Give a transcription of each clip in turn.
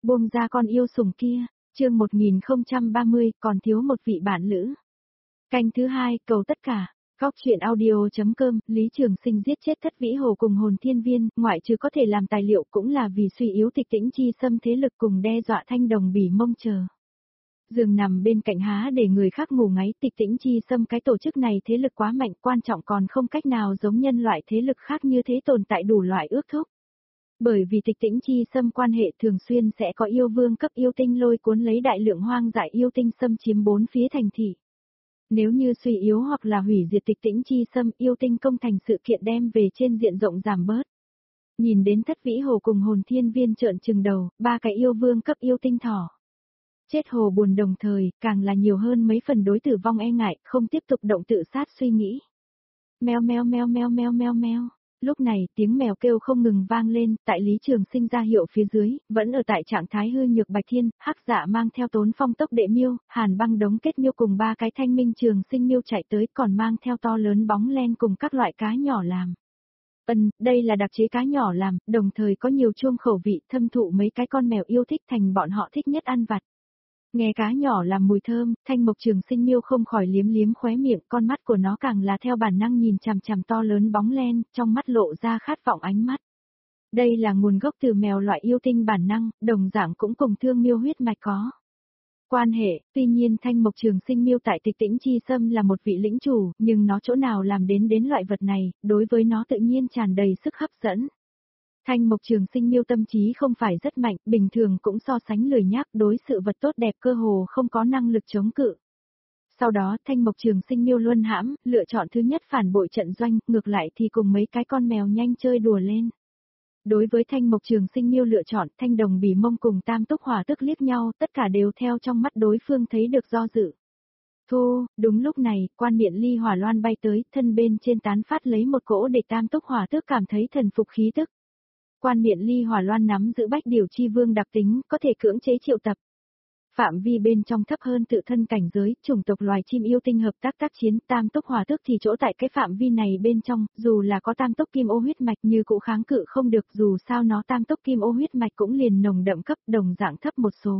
Buông ra con yêu sủng kia, chương 1030, còn thiếu một vị bạn lữ. Canh thứ 2, cầu tất cả. Góc truyện audio.com, Lý Trường Sinh giết chết Thất Vĩ Hồ cùng Hồn Thiên Viên, ngoại trừ có thể làm tài liệu cũng là vì suy yếu Tịch Tĩnh Chi xâm thế lực cùng đe dọa Thanh Đồng Bỉ Mông chờ. Giường nằm bên cạnh há để người khác ngủ ngáy, Tịch Tĩnh Chi xâm cái tổ chức này thế lực quá mạnh, quan trọng còn không cách nào giống nhân loại thế lực khác như thế tồn tại đủ loại ước thúc. Bởi vì Tịch Tĩnh Chi xâm quan hệ thường xuyên sẽ có yêu vương cấp yêu tinh lôi cuốn lấy đại lượng hoang dại yêu tinh xâm chiếm bốn phía thành thị. Nếu như suy yếu hoặc là hủy diệt Tịch Tĩnh Chi xâm, yêu tinh công thành sự kiện đem về trên diện rộng giảm bớt. Nhìn đến Thất Vĩ Hồ cùng Hồn Thiên Viên trợn trừng đầu, ba cái yêu vương cấp yêu tinh thỏ. Chết hồ buồn đồng thời, càng là nhiều hơn mấy phần đối tử vong e ngại, không tiếp tục động tự sát suy nghĩ. Meo meo meo meo meo meo meo. Lúc này, tiếng mèo kêu không ngừng vang lên, tại Lý Trường Sinh ra hiệu phía dưới, vẫn ở tại trạng thái hư nhược Bạch Thiên, Hắc Dạ mang theo Tốn Phong tốc đệ miêu, Hàn Băng đống kết miêu cùng ba cái Thanh Minh Trường Sinh miêu chạy tới, còn mang theo to lớn bóng len cùng các loại cá nhỏ làm. Đây là đặc chế cá nhỏ làm, đồng thời có nhiều chuông khẩu vị, thâm thụ mấy cái con mèo yêu thích thành bọn họ thích nhất ăn vặt. Nghe cá nhỏ làm mùi thơm, Thanh Mộc Trường Sinh miêu không khỏi liếm liếm khóe miệng, con mắt của nó càng là theo bản năng nhìn chằm chằm to lớn bóng len, trong mắt lộ ra khát vọng ánh mắt. Đây là nguồn gốc từ mèo loại yêu tinh bản năng, đồng dạng cũng cùng thương miêu huyết mạch có quan hệ. Tuy nhiên Thanh Mộc Trường Sinh miêu tại Tịch Tĩnh Chi xâm là một vị lĩnh chủ, nhưng nó chỗ nào làm đến loại vật này, đối với nó tự nhiên tràn đầy sức hấp dẫn. Thanh Mộc Trường Sinh miêu tâm trí không phải rất mạnh, bình thường cũng so sánh lười nhác, đối sự vật tốt đẹp cơ hồ không có năng lực chống cự. Sau đó Thanh Mộc Trường Sinh miêu luân hãm, lựa chọn thứ nhất phản bội trận doanh, ngược lại thì cùng mấy cái con mèo nhanh chơi đùa lên. Đối với Thanh Mộc Trường Sinh miêu lựa chọn, Thanh Đồng Bỉ Mông cùng Tam Túc Hỏa tức liếc nhau, tất cả đều theo trong mắt đối phương thấy được do dự. Thu, đúng lúc này, Quan Miện Ly Hỏa Loan bay tới, thân bên trên tán phát lấy một cỗ để Tam Túc Hỏa tước cảm thấy thần phục khí tức. Quan Miện Ly Hỏa Loan nắm giữ Bách Điều Chi Vương đặc tính, có thể cưỡng chế triệu tập. Phạm vi bên trong thấp hơn tự thân cảnh giới, chủng tộc loài chim yêu tinh hợp tác tác chiến, Tam Túc Hỏa Tước thì chỗ tại cái phạm vi này bên trong, dù là có Tam Túc Kim Ô huyết mạch như cũng kháng cự không được, dù sao nó Tam Túc Kim Ô huyết mạch cũng liền nồng đậm cấp đồng dạng thấp một số.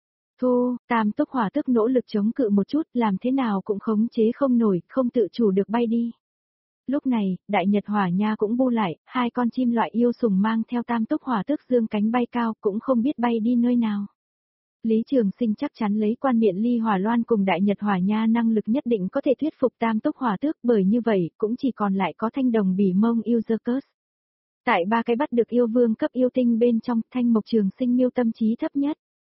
Thu, Tam Túc Hỏa Tước nỗ lực chống cự một chút, làm thế nào cũng khống chế không nổi, không tự chủ được bay đi. Lúc này, Đại Nhật Hỏa Nha cũng bu lại, hai con chim loại yêu sủng mang theo Tam Túc Hỏa Tước dương cánh bay cao, cũng không biết bay đi nơi nào. Lý Trường Sinh chắc chắn lấy Quan Miện Ly Hỏa Loan cùng Đại Nhật Hỏa Nha năng lực nhất định có thể thuyết phục Tam Túc Hỏa Tước, bởi như vậy, cũng chỉ còn lại có Thanh Đồng Bỉ Mông Usercus. Tại ba cái bắt được yêu vương cấp yêu tinh bên trong, Thanh Mộc Trường Sinh miêu tâm trí thấp nhất,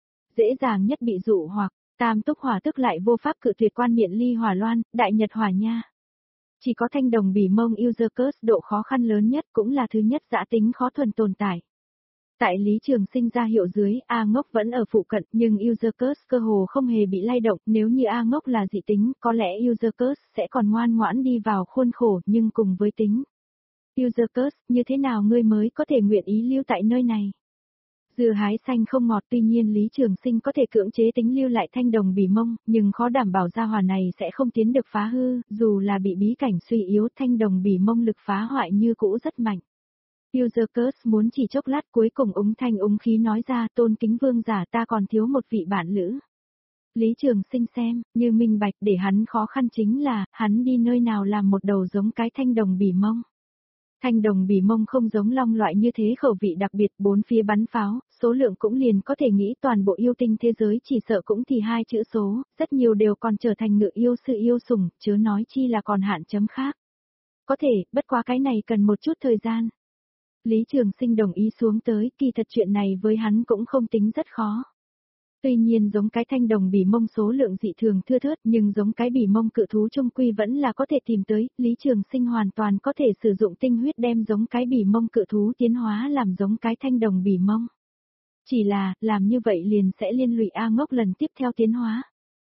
dễ dàng nhất bị dụ hoặc, Tam Túc Hỏa Tước lại vô pháp cự tuyệt Quan Miện Ly Hỏa Loan, Đại Nhật Hỏa Nha. Chỉ có Thanh Đồng Bỉ Mông Usercus độ khó khăn lớn nhất, cũng là thứ nhất dã tính khó thuần tồn tại. Tại Lý Trường Sinh ra hiệu dưới, A Ngốc vẫn ở phụ cận, nhưng Usercus cơ hồ không hề bị lay động, nếu như A Ngốc là dị tính, có lẽ Usercus sẽ còn ngoan ngoãn đi vào khuôn khổ, nhưng cùng với tính. Usercus, như thế nào ngươi mới có thể nguyện ý lưu tại nơi này? Dưa hái xanh không ngọt, tuy nhiên Lý Trường Sinh có thể cưỡng chế tính lưu lại Thanh Đồng Bỉ Mông, nhưng khó đảm bảo gia hỏa này sẽ không tiến được phá hư, dù là bị bí cảnh suy yếu, Thanh Đồng Bỉ Mông lực phá hoại như cũ rất mạnh. Usercus muốn chỉ chốc lát, cuối cùng úng thanh úng khí nói ra, tôn kính vương giả, ta còn thiếu một vị bạn lữ. Lý Trường Sinh xem, như minh bạch, để hắn khó khăn chính là, hắn đi nơi nào làm một đầu giống cái Thanh Đồng Bỉ Mông. Thanh Đồng Bỉ Mông không giống long loại như thế khẩu vị đặc biệt, bốn phía bắn pháo, số lượng cũng liền có thể nghĩ toàn bộ yêu tinh thế giới chỉ sợ cũng thì 2 chữ số, rất nhiều đều còn trở thành ngự yêu sư yêu sủng, chớ nói chi là còn hạn chấm khác. Có thể, bất quá cái này cần một chút thời gian. Lý Trường Sinh đồng ý xuống tới, kỳ thật chuyện này với hắn cũng không tính rất khó. Tuy nhiên giống cái Thanh Đồng Bỉ Mông số lượng dị thường thưa thớt, nhưng giống cái Bỉ Mông cự thú trung quy vẫn là có thể tìm tới, Lý Trường Sinh hoàn toàn có thể sử dụng tinh huyết đem giống cái Bỉ Mông cự thú tiến hóa làm giống cái Thanh Đồng Bỉ Mông. Chỉ là, làm như vậy liền sẽ liên lụy A Ngốc lần tiếp theo tiến hóa.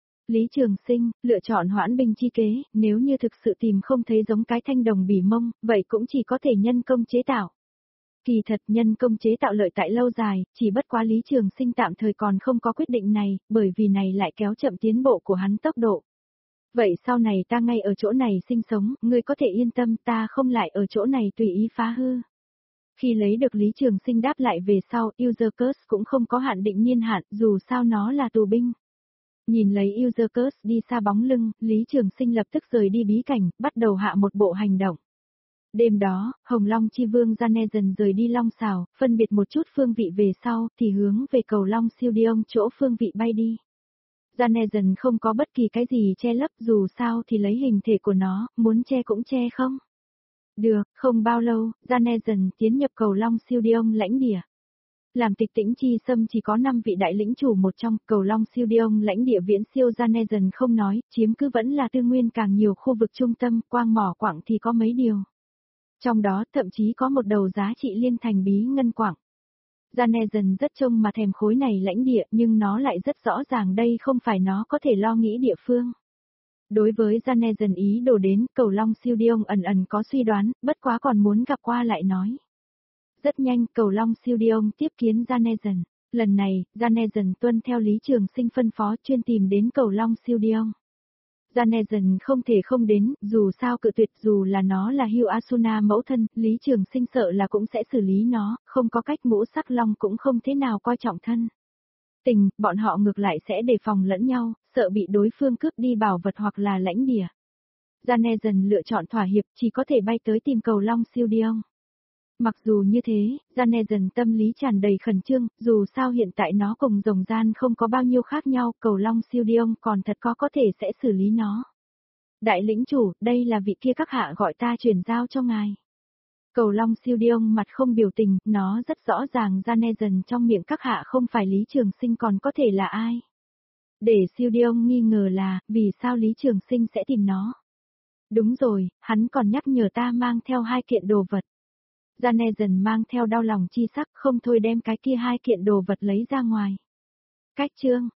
Lý Trường Sinh, lựa chọn hoãn binh chi kế, nếu như thực sự tìm không thấy giống cái Thanh Đồng Bỉ Mông, vậy cũng chỉ có thể nhân công chế tạo. Kỳ thật nhân công chế tạo lợi tại lâu dài, chỉ bất quá Lý Trường Sinh tạm thời còn không có quyết định này, bởi vì này lại kéo chậm tiến bộ của hắn tốc độ. Vậy sau này ta ngay ở chỗ này sinh sống, ngươi có thể yên tâm, ta không lại ở chỗ này tùy ý phá hư. Khi lấy được Lý Trường Sinh đáp lại về sau, user curse cũng không có hạn định niên hạn, dù sao nó là tù binh. Nhìn lấy user curse đi xa bóng lưng, Lý Trường Sinh lập tức rời đi bí cảnh, bắt đầu hạ một bộ hành động. Đêm đó, Hồng Long Chi Vương Ganezen rời đi Long Xào, phân biệt một chút phương vị về sau, thì hướng về cầu Long Siêu Diông chỗ phương vị bay đi. Ganezen không có bất kỳ cái gì che lấp, dù sao thì lấy hình thể của nó, muốn che cũng che không. Được, không bao lâu, Ganezen tiến nhập cầu Long Siêu Diông lãnh địa. Làm Tịch Tĩnh Chi Sâm chỉ có 5 vị đại lĩnh chủ một trong, cầu Long Siêu Diông lãnh địa viễn siêu Ganezen không nói, chiếm cứ vẫn là tư nguyên càng nhiều khu vực trung tâm, quang mỏ quặng thì có mấy điều. Trong đó thậm chí có một đầu giá trị liên thành bí ngân quặng. Ganezen rất trông mà thèm khối này lãnh địa, nhưng nó lại rất rõ ràng đây không phải nó có thể lo nghĩ địa phương. Đối với Ganezen ý đồ đến, cầu Long Siêu Diông ẩn ẩn có suy đoán, bất quá còn muốn gặp qua lại nói. Rất nhanh, cầu Long Siêu Diông tiếp kiến Ganezen. Lần này, Ganezen tuân theo Lý Trường Sinh phân phó chuyên tìm đến cầu Long Siêu Diông. Ganezen không thể không đến, dù sao cự tuyệt, dù là nó là Hugh Asuna mẫu thân, Lý Trường Sinh sợ là cũng sẽ xử lý nó, không có cách, ngũ sắc long cũng không thế nào coi trọng thân tình, bọn họ ngược lại sẽ đề phòng lẫn nhau, sợ bị đối phương cướp đi bảo vật hoặc là lãnh địa. Ganezen lựa chọn thỏa hiệp, chỉ có thể bay tới tìm cầu Long Siêu Diông. Mặc dù như thế, Ganezen tâm lý tràn đầy khẩn trương, dù sao hiện tại nó cùng rồng gian không có bao nhiêu khác nhau, cầu Long Siêu Diông còn thật có thể sẽ xử lý nó. Đại lĩnh chủ, đây là vị kia các hạ gọi ta chuyển giao cho ngài. Cầu Long Siêu Diông mặt không biểu tình, nó rất rõ ràng Ganezen trong miệng các hạ không phải Lý Trường Sinh còn có thể là ai. Để Siêu Diông nghi ngờ là, vì sao Lý Trường Sinh sẽ tìm nó. Đúng rồi, hắn còn nhắc nhở ta mang theo 2 kiện đồ vật. Ganezen mang theo đau lòng chi sắc, không thôi đem cái kia 2 kiện đồ vật lấy ra ngoài. Cách chương